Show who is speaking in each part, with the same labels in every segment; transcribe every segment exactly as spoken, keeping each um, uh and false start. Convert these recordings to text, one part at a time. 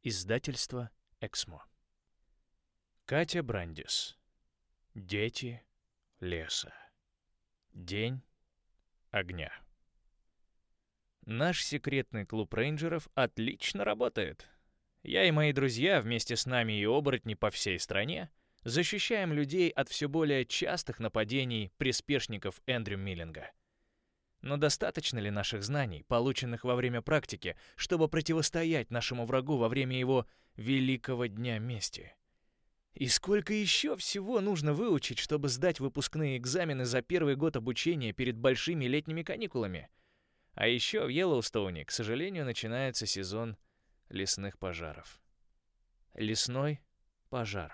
Speaker 1: Издательство «Эксмо». Катя Брандис. Дети леса. День огня. Наш секретный клуб рейнджеров отлично работает. Я и мои друзья вместе с нами и оборотни по всей стране защищаем людей от все более частых нападений приспешников Эндрю Миллинга. Но достаточно ли наших знаний, полученных во время практики, чтобы противостоять нашему врагу во время его Великого Дня Мести? И сколько еще всего нужно выучить, чтобы сдать выпускные экзамены за первый год обучения перед большими летними каникулами? А еще в Йеллоустоуне, к сожалению, начинается сезон лесных пожаров. Лесной пожар.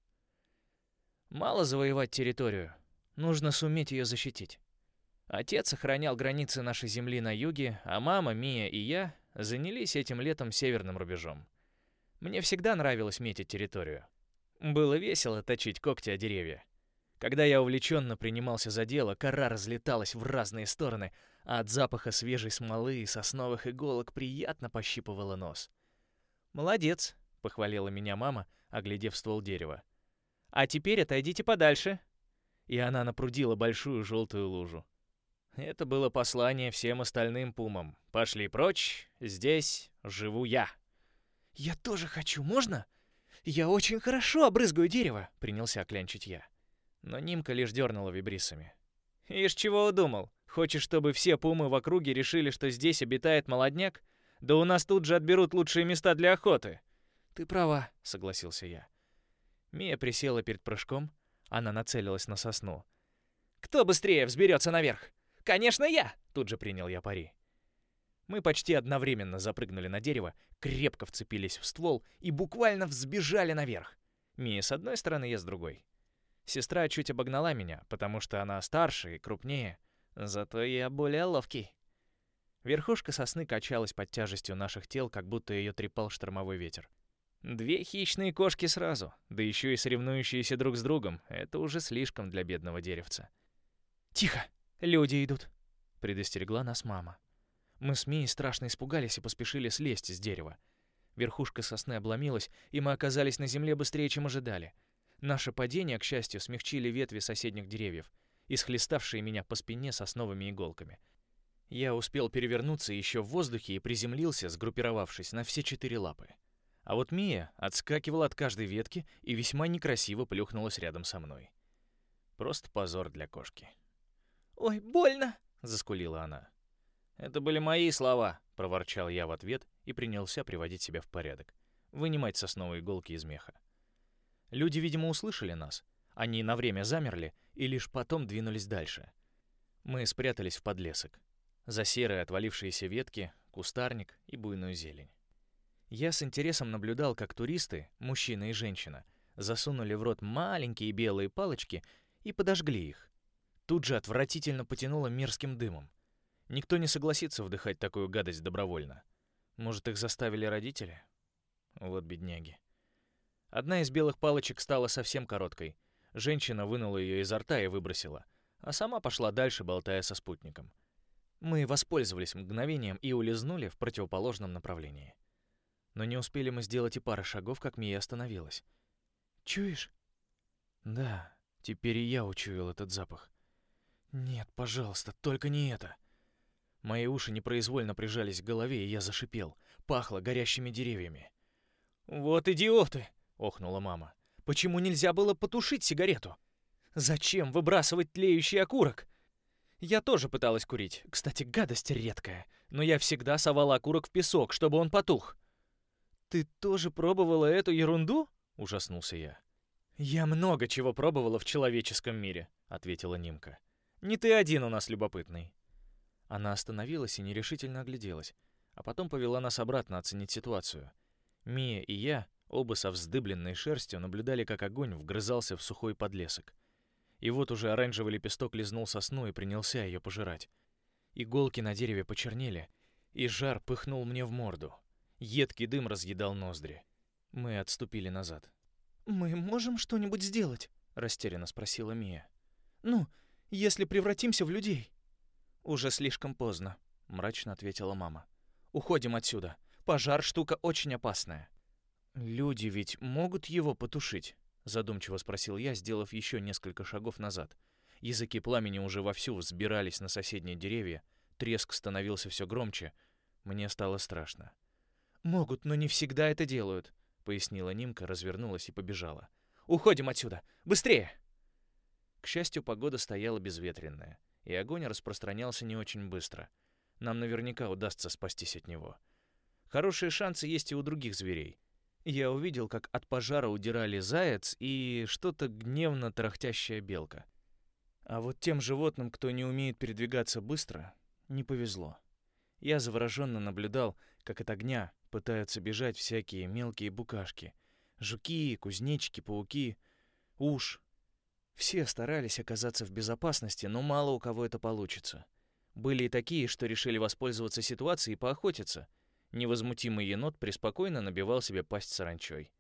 Speaker 1: Мало завоевать территорию, нужно суметь ее защитить. Отец охранял границы нашей земли на юге, а мама, Мия и я занялись этим летом северным рубежом. Мне всегда нравилось метить территорию. Было весело точить когти о деревья. Когда я увлеченно принимался за дело, кора разлеталась в разные стороны, а от запаха свежей смолы и сосновых иголок приятно пощипывала нос. «Молодец», — похвалила меня мама, оглядев ствол дерева. «А теперь отойдите подальше». И она напрудила большую желтую лужу. Это было послание всем остальным пумам. «Пошли прочь, здесь живу я». «Я тоже хочу, можно? Я очень хорошо обрызгаю дерево», — принялся клянчить я. Но Нимка лишь дернула вибрисами. «Ишь, чего удумал? Хочешь, чтобы все пумы в округе решили, что здесь обитает молодняк? Да у нас тут же отберут лучшие места для охоты». «Ты права», — согласился я. Мия присела перед прыжком. Она нацелилась на сосну. «Кто быстрее взберется наверх?» «Конечно, я!» — тут же принял я пари. Мы почти одновременно запрыгнули на дерево, крепко вцепились в ствол и буквально взбежали наверх. Мия с одной стороны, я с другой. Сестра чуть обогнала меня, потому что она старше и крупнее, зато я более ловкий. Верхушка сосны качалась под тяжестью наших тел, как будто ее трепал штормовой ветер. Две хищные кошки сразу, да еще и соревнующиеся друг с другом, это уже слишком для бедного деревца. «Тихо! Люди идут!» — предостерегла нас мама. Мы с Мией страшно испугались и поспешили слезть с дерева. Верхушка сосны обломилась, и мы оказались на земле быстрее, чем ожидали. Наше падение, к счастью, смягчили ветви соседних деревьев, исхлеставшие меня по спине сосновыми иголками. Я успел перевернуться еще в воздухе и приземлился, сгруппировавшись на все четыре лапы. А вот Мия отскакивала от каждой ветки и весьма некрасиво плюхнулась рядом со мной. Просто позор для кошки. «Ой, больно!» — заскулила она. «Это были мои слова», — проворчал я в ответ и принялся приводить себя в порядок, вынимать сосновые иголки из меха. Люди, видимо, услышали нас. Они на время замерли и лишь потом двинулись дальше. Мы спрятались в подлесок. За серые отвалившиеся ветки, кустарник и буйную зелень. Я с интересом наблюдал, как туристы, мужчина и женщина, засунули в рот маленькие белые палочки и подожгли их. Тут же отвратительно потянуло мерзким дымом. Никто не согласится вдыхать такую гадость добровольно. Может, их заставили родители? Вот бедняги. Одна из белых палочек стала совсем короткой. Женщина вынула ее изо рта и выбросила, а сама пошла дальше, болтая со спутником. Мы воспользовались мгновением и улизнули в противоположном направлении. Но не успели мы сделать и пары шагов, как Мия остановилась. «Чуешь?» «Да, теперь и я учуял этот запах. Нет, пожалуйста, только не это». Мои уши непроизвольно прижались к голове, и я зашипел. Пахло горящими деревьями. «Вот идиоты!» — охнула мама. «Почему нельзя было потушить сигарету? Зачем выбрасывать тлеющий окурок? Я тоже пыталась курить. Кстати, гадость редкая. Но я всегда совала окурок в песок, чтобы он потух». «Ты тоже пробовала эту ерунду?» — ужаснулся я. «Я много чего пробовала в человеческом мире», — ответила Нимка. «Не ты один у нас любопытный». Она остановилась и нерешительно огляделась, а потом повела нас обратно оценить ситуацию. Мия и я, оба со вздыбленной шерстью, наблюдали, как огонь вгрызался в сухой подлесок. И вот уже оранжевый лепесток лизнул сосну и принялся ее пожирать. Иголки на дереве почернели, и жар пыхнул мне в морду. Едкий дым разъедал ноздри. Мы отступили назад. «Мы можем что-нибудь сделать?» — растерянно спросила Мия. «Ну, если превратимся в людей?» «Уже слишком поздно», — мрачно ответила мама. «Уходим отсюда. Пожар — штука очень опасная». «Люди ведь могут его потушить?» — задумчиво спросил я, сделав еще несколько шагов назад. Языки пламени уже вовсю взбирались на соседние деревья, треск становился все громче. Мне стало страшно. «Могут, но не всегда это делают», — пояснила Нимка, развернулась и побежала. «Уходим отсюда! Быстрее!» К счастью, погода стояла безветренная, и огонь распространялся не очень быстро. Нам наверняка удастся спастись от него. Хорошие шансы есть и у других зверей. Я увидел, как от пожара удирали заяц и что-то гневно тарахтящая белка. А вот тем животным, кто не умеет передвигаться быстро, не повезло. Я завороженно наблюдал, как от огня пытаются бежать всякие мелкие букашки. Жуки, кузнечики, пауки, уж. Все старались оказаться в безопасности, но мало у кого это получится. Были и такие, что решили воспользоваться ситуацией и поохотиться. Невозмутимый енот преспокойно набивал себе пасть саранчой.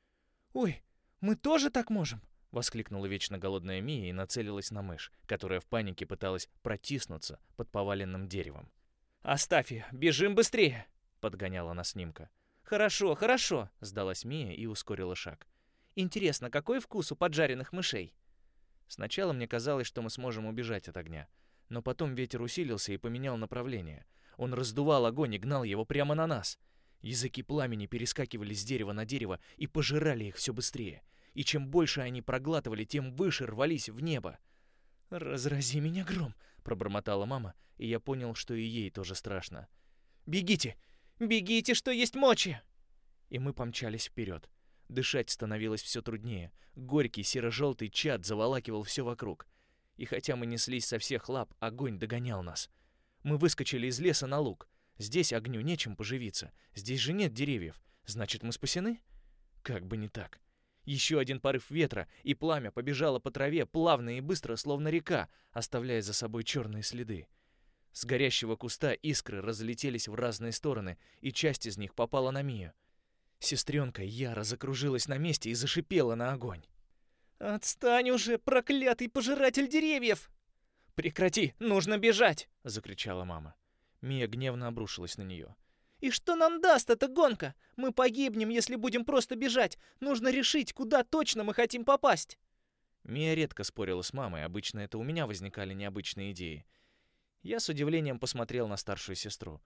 Speaker 1: «Ой, мы тоже так можем?» — воскликнула вечно голодная Мия и нацелилась на мышь, которая в панике пыталась протиснуться под поваленным деревом. «Оставь ее, бежим быстрее!» — подгоняла нас Нимка. «Хорошо, хорошо!» — сдалась Мия и ускорила шаг. «Интересно, какой вкус у поджаренных мышей?» Сначала мне казалось, что мы сможем убежать от огня, но потом ветер усилился и поменял направление. Он раздувал огонь и гнал его прямо на нас. Языки пламени перескакивали с дерева на дерево и пожирали их все быстрее. И чем больше они проглатывали, тем выше рвались в небо. «Разрази меня гром!» — пробормотала мама, и я понял, что и ей тоже страшно. «Бегите! Бегите, что есть мочи!» И мы помчались вперед. Дышать становилось все труднее. Горький серо-желтый чад заволакивал все вокруг. И хотя мы неслись со всех лап, огонь догонял нас. Мы выскочили из леса на луг. Здесь огню нечем поживиться. Здесь же нет деревьев. Значит, мы спасены? Как бы не так. Еще один порыв ветра, и пламя побежало по траве плавно и быстро, словно река, оставляя за собой черные следы. С горящего куста искры разлетелись в разные стороны, и часть из них попала на Мию. Сестренка яро закружилась на месте и зашипела на огонь. «Отстань уже, проклятый пожиратель деревьев!» «Прекрати, нужно бежать!» — закричала мама. Мия гневно обрушилась на нее. «И что нам даст эта гонка? Мы погибнем, если будем просто бежать. Нужно решить, куда точно мы хотим попасть!» Мия редко спорила с мамой, обычно это у меня возникали необычные идеи. Я с удивлением посмотрел на старшую сестру.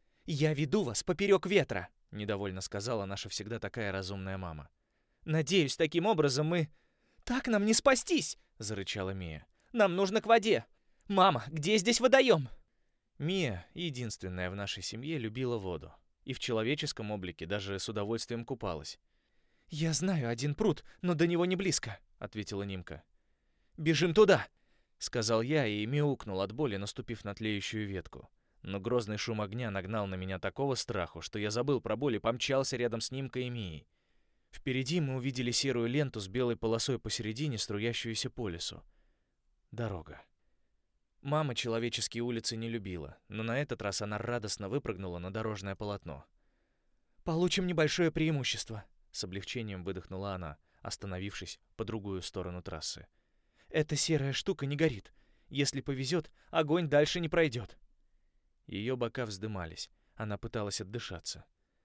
Speaker 1: «Я веду вас поперек ветра!» — недовольно сказала наша всегда такая разумная мама. «Надеюсь, таким образом мы...» «Так нам не спастись!» — зарычала Мия. «Нам нужно к воде! Мама, где здесь водоем?» Мия, единственная в нашей семье, любила воду. И в человеческом облике даже с удовольствием купалась. «Я знаю один пруд, но до него не близко», — ответила Нимка. «Бежим туда!» — сказал я и мяукнул от боли, наступив на тлеющую ветку. Но грозный шум огня нагнал на меня такого страху, что я забыл про боль и помчался рядом с Нимкой и Мией. Впереди мы увидели серую ленту с белой полосой посередине, струящуюся по лесу. Дорога. Мама человеческие улицы не любила, но на этот раз она радостно выпрыгнула на дорожное полотно. «Получим небольшое преимущество», — с облегчением выдохнула она, остановившись по другую сторону трассы. «Эта серая штука не горит. Если повезет, огонь дальше не пройдет». Ее бока вздымались. Она пыталась отдышаться.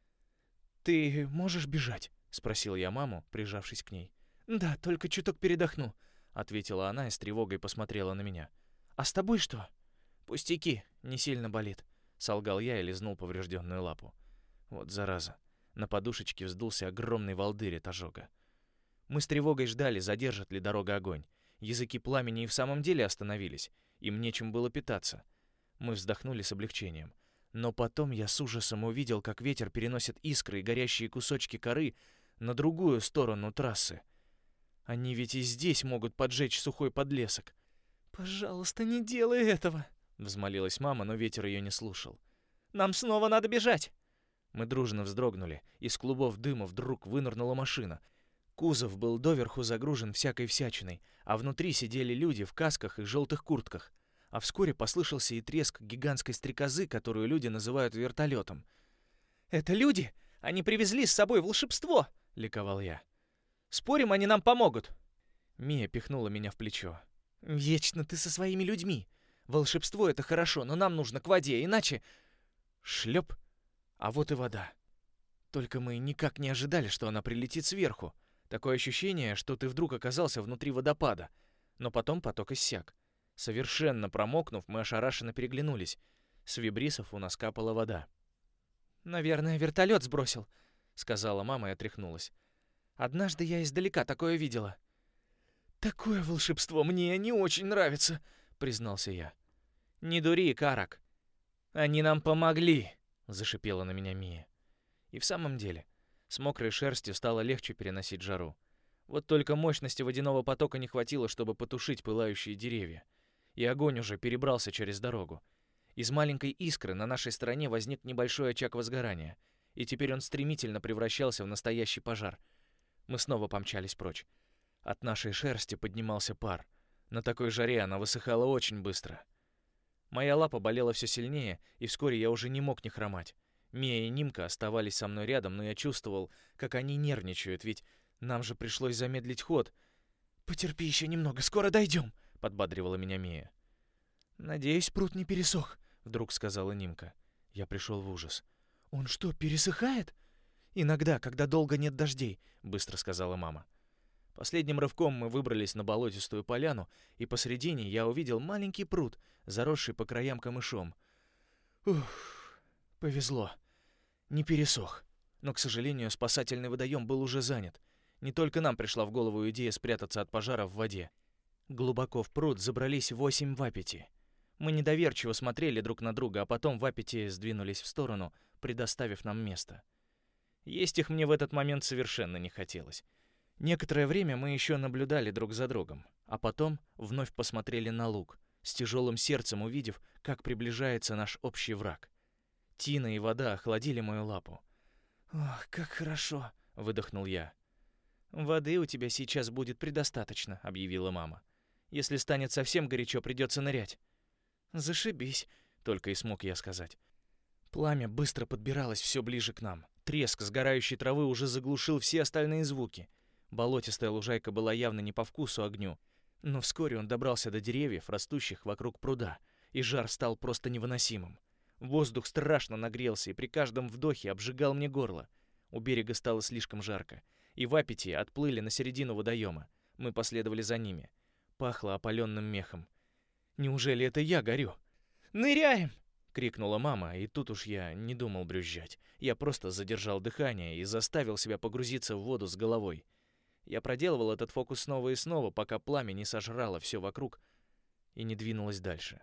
Speaker 1: «Ты можешь бежать?» — спросил я маму, прижавшись к ней. «Да, только чуток передохну», — ответила она и с тревогой посмотрела на меня. «А с тобой что?» «Пустяки, не сильно болит», — солгал я и лизнул поврежденную лапу. Вот зараза. На подушечке вздулся огромный волдырь от ожога. Мы с тревогой ждали, задержит ли дорога огонь. Языки пламени и в самом деле остановились. Им нечем было питаться. Мы вздохнули с облегчением. Но потом я с ужасом увидел, как ветер переносит искры и горящие кусочки коры на другую сторону трассы. Они ведь и здесь могут поджечь сухой подлесок. «Пожалуйста, не делай этого!» — взмолилась мама, но ветер ее не слушал. «Нам снова надо бежать!» Мы дружно вздрогнули. Из клубов дыма вдруг вынырнула машина. Кузов был доверху загружен всякой всячиной, а внутри сидели люди в касках и желтых куртках. А вскоре послышался и треск гигантской стрекозы, которую люди называют вертолетом. «Это люди? Они привезли с собой волшебство!» — ликовал я. «Спорим, они нам помогут!» Мия пихнула меня в плечо. «Вечно ты со своими людьми! Волшебство — это хорошо, но нам нужно к воде, иначе...» Шлеп! А вот и вода. Только мы никак не ожидали, что она прилетит сверху. Такое ощущение, что ты вдруг оказался внутри водопада. Но потом поток иссяк. Совершенно промокнув, мы ошарашенно переглянулись. С вибрисов у нас капала вода. «Наверное, вертолет сбросил», — сказала мама и отряхнулась. «Однажды я издалека такое видела». «Такое волшебство мне не очень нравится», — признался я. «Не дури, Карак. Они нам помогли», — зашипела на меня Мия. И в самом деле, с мокрой шерстью стало легче переносить жару. Вот только мощности водяного потока не хватило, чтобы потушить пылающие деревья. И огонь уже перебрался через дорогу. Из маленькой искры на нашей стороне возник небольшой очаг возгорания, и теперь он стремительно превращался в настоящий пожар. Мы снова помчались прочь. От нашей шерсти поднимался пар. На такой жаре она высыхала очень быстро. Моя лапа болела все сильнее, и вскоре я уже не мог не хромать. Мия и Нимка оставались со мной рядом, но я чувствовал, как они нервничают, ведь нам же пришлось замедлить ход. «Потерпи еще немного, скоро дойдем», — подбадривала меня Мия. «Надеюсь, пруд не пересох», — вдруг сказала Нимка. Я пришел в ужас. «Он что, пересыхает?» «Иногда, когда долго нет дождей», — быстро сказала мама. Последним рывком мы выбрались на болотистую поляну, и посредине я увидел маленький пруд, заросший по краям камышом. Ух, повезло. Не пересох. Но, к сожалению, спасательный водоем был уже занят. Не только нам пришла в голову идея спрятаться от пожара в воде. Глубоко в пруд забрались восемь вапити. Мы недоверчиво смотрели друг на друга, а потом вапити сдвинулись в сторону, предоставив нам место. Есть их мне в этот момент совершенно не хотелось. Некоторое время мы еще наблюдали друг за другом, а потом вновь посмотрели на луг, с тяжелым сердцем увидев, как приближается наш общий враг. Тина и вода охладили мою лапу. «Ох, как хорошо!» — выдохнул я. «Воды у тебя сейчас будет предостаточно», — объявила мама. «Если станет совсем горячо, придется нырять». «Зашибись», — только и смог я сказать. Пламя быстро подбиралось все ближе к нам. Треск сгорающей травы уже заглушил все остальные звуки. Болотистая лужайка была явно не по вкусу огню, но вскоре он добрался до деревьев, растущих вокруг пруда, и жар стал просто невыносимым. Воздух страшно нагрелся и при каждом вдохе обжигал мне горло. У берега стало слишком жарко, и вапити отплыли на середину водоема. Мы последовали за ними. Пахло опаленным мехом. «Неужели это я горю?» «Ныряем!» — крикнула мама, и тут уж я не думал брюзжать. Я просто задержал дыхание и заставил себя погрузиться в воду с головой. Я проделывал этот фокус снова и снова, пока пламя не сожрало все вокруг и не двинулось дальше.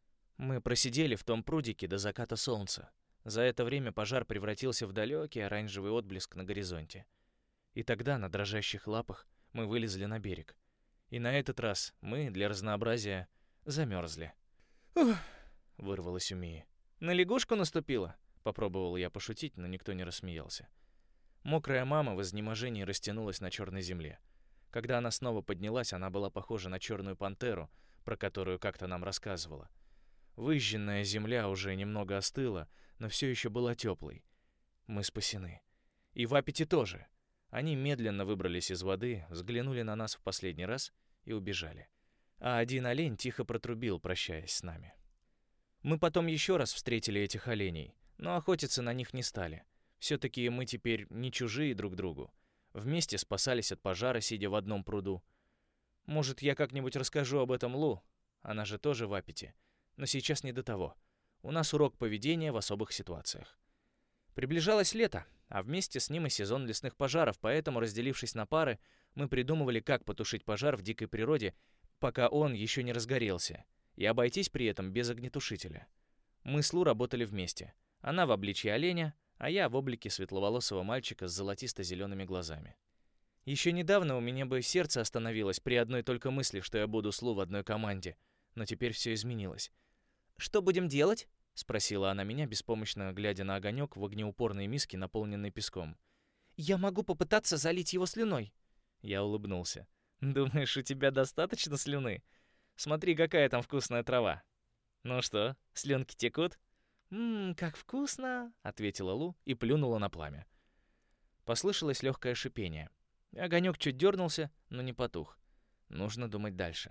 Speaker 1: Мы просидели в том прудике до заката солнца. За это время пожар превратился в далекий оранжевый отблеск на горизонте. И тогда на дрожащих лапах мы вылезли на берег. И на этот раз мы, для разнообразия, замерзли. «Ух!» — вырвалось у Мии. «На лягушку наступила?» — попробовал я пошутить, но никто не рассмеялся. Мокрая мама в изнеможении растянулась на черной земле. Когда она снова поднялась, она была похожа на черную пантеру, про которую как-то нам рассказывала. Выжженная земля уже немного остыла, но все еще была теплой. Мы спасены. И вапити тоже. Они медленно выбрались из воды, взглянули на нас в последний раз и убежали. А один олень тихо протрубил, прощаясь с нами. Мы потом еще раз встретили этих оленей, но охотиться на них не стали. Все-таки мы теперь не чужие друг другу. Вместе спасались от пожара, сидя в одном пруду. Может, я как-нибудь расскажу об этом Лу? Она же тоже вапити. Но сейчас не до того. У нас урок поведения в особых ситуациях. Приближалось лето, а вместе с ним и сезон лесных пожаров, поэтому, разделившись на пары, мы придумывали, как потушить пожар в дикой природе, пока он еще не разгорелся, и обойтись при этом без огнетушителя. Мы с Лу работали вместе. Она в обличье оленя, а я в облике светловолосого мальчика с золотисто-зелеными глазами. Еще недавно у меня бы сердце остановилось при одной только мысли, что я буду с Лу в одной команде, но теперь все изменилось. «Что будем делать?» — спросила она меня, беспомощно глядя на огонек в огнеупорной миске, наполненной песком. «Я могу попытаться залить его слюной». Я улыбнулся. «Думаешь, у тебя достаточно слюны? Смотри, какая там вкусная трава». «Ну что, слюнки текут?» «Ммм, как вкусно!» — ответила Лу и плюнула на пламя. Послышалось легкое шипение. Огонек чуть дернулся, но не потух. Нужно думать дальше.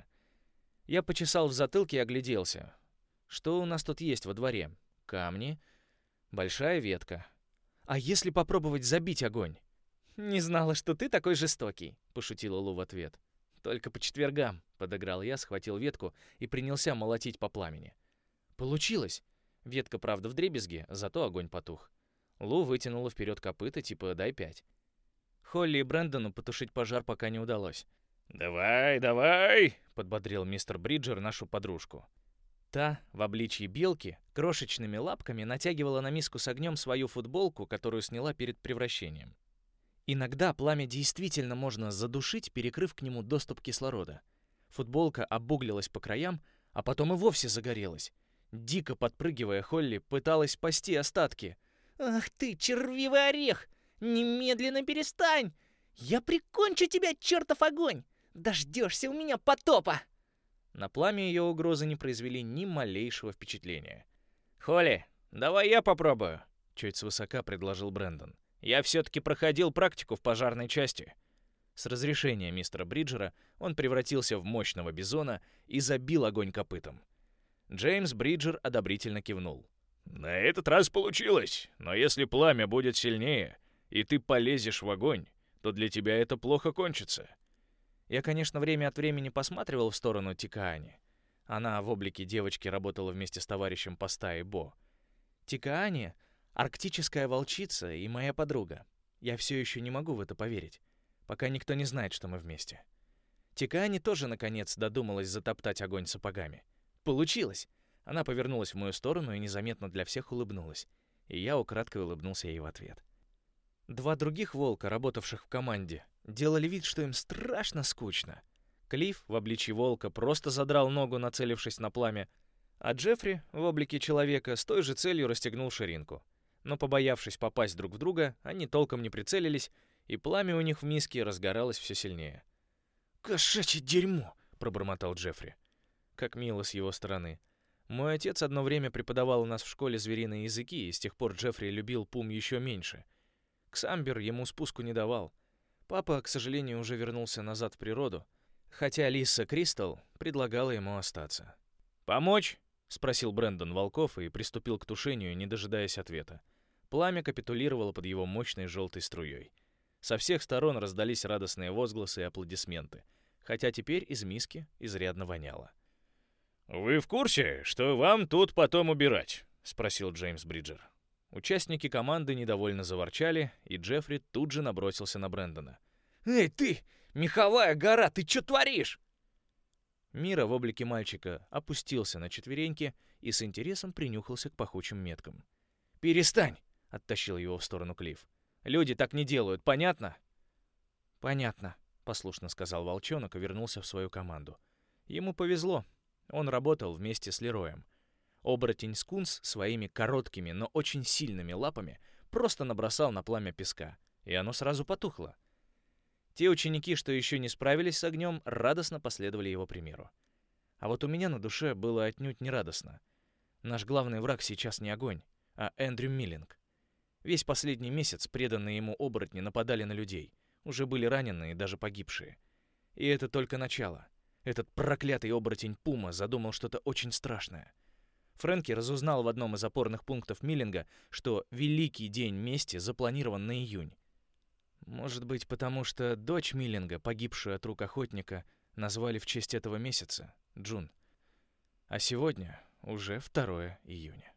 Speaker 1: Я почесал в затылке и огляделся. Что у нас тут есть во дворе? Камни, большая ветка. «А если попробовать забить огонь?» «Не знала, что ты такой жестокий», — пошутила Лу в ответ. «Только по четвергам», — подыграл я, схватил ветку и принялся молотить по пламени. Получилось. Ветка, правда, вдребезги, зато огонь потух. Лу вытянула вперед копыта, типа «дай пять». Холли и Брэндону потушить пожар пока не удалось. «Давай, давай!» — подбодрил мистер Бриджер нашу подружку. Та, в обличье белки, крошечными лапками натягивала на миску с огнем свою футболку, которую сняла перед превращением. Иногда пламя действительно можно задушить, перекрыв к нему доступ кислорода. Футболка обуглилась по краям, а потом и вовсе загорелась. Дико подпрыгивая, Холли пыталась спасти остатки. «Ах ты, червивый орех! Немедленно перестань! Я прикончу тебя, чертов огонь! Дождешься у меня потопа!» На пламя ее угрозы не произвели ни малейшего впечатления. «Холли, давай я попробую», — чуть свысока предложил Брэндон. «Я все-таки проходил практику в пожарной части». С разрешения мистера Бриджера он превратился в мощного бизона и забил огонь копытом. Джеймс Бриджер одобрительно кивнул. «На этот раз получилось, но если пламя будет сильнее, и ты полезешь в огонь, то для тебя это плохо кончится». Я, конечно, время от времени посматривал в сторону Тикаани. Она в облике девочки работала вместе с товарищем по стае Бо. Тикаани — арктическая волчица и моя подруга. Я все еще не могу в это поверить, пока никто не знает, что мы вместе. Тикаани тоже, наконец, додумалась затоптать огонь сапогами. Получилось! Она повернулась в мою сторону и незаметно для всех улыбнулась, и я украдкой улыбнулся ей в ответ. Два других волка, работавших в команде, делали вид, что им страшно скучно. Клифф в обличье волка просто задрал ногу, нацелившись на пламя, а Джеффри в облике человека с той же целью расстегнул ширинку. Но, побоявшись попасть друг в друга, они толком не прицелились, и пламя у них в миске разгоралось все сильнее. «Кошачье дерьмо!» — пробормотал Джеффри. Как мило с его стороны. Мой отец одно время преподавал у нас в школе звериные языки, и с тех пор Джеффри любил Пум еще меньше. Ксамбер ему спуску не давал. Папа, к сожалению, уже вернулся назад в природу, хотя Лиса Кристал предлагала ему остаться. «Помочь?» — спросил Брэндон волков и приступил к тушению, не дожидаясь ответа. Пламя капитулировало под его мощной желтой струей. Со всех сторон раздались радостные возгласы и аплодисменты, хотя теперь из миски изрядно воняло. «Вы в курсе, что вам тут потом убирать?» — спросил Джеймс Бриджер. Участники команды недовольно заворчали, и Джеффри тут же набросился на Брэндона. «Эй, ты! Меховая гора, ты что творишь?» Мира в облике мальчика опустился на четвереньки и с интересом принюхался к пахучим меткам. «Перестань!» — оттащил его в сторону Клифф. «Люди так не делают, понятно?» «Понятно», — послушно сказал волчонок и вернулся в свою команду. Ему повезло. Он работал вместе с Лероем. Оборотень-скунс своими короткими, но очень сильными лапами просто набросал на пламя песка, и оно сразу потухло. Те ученики, что еще не справились с огнем, радостно последовали его примеру. А вот у меня на душе было отнюдь не радостно. Наш главный враг сейчас не огонь, а Эндрю Миллинг. Весь последний месяц преданные ему оборотни нападали на людей, уже были ранены и даже погибшие. И это только начало. Этот проклятый оборотень Пума задумал что-то очень страшное. Фрэнки разузнал в одном из опорных пунктов Миллинга, что Великий день мести запланирован на июнь. Может быть, потому что дочь Миллинга, погибшую от рук охотника, назвали в честь этого месяца — Джун. А сегодня уже второе июня.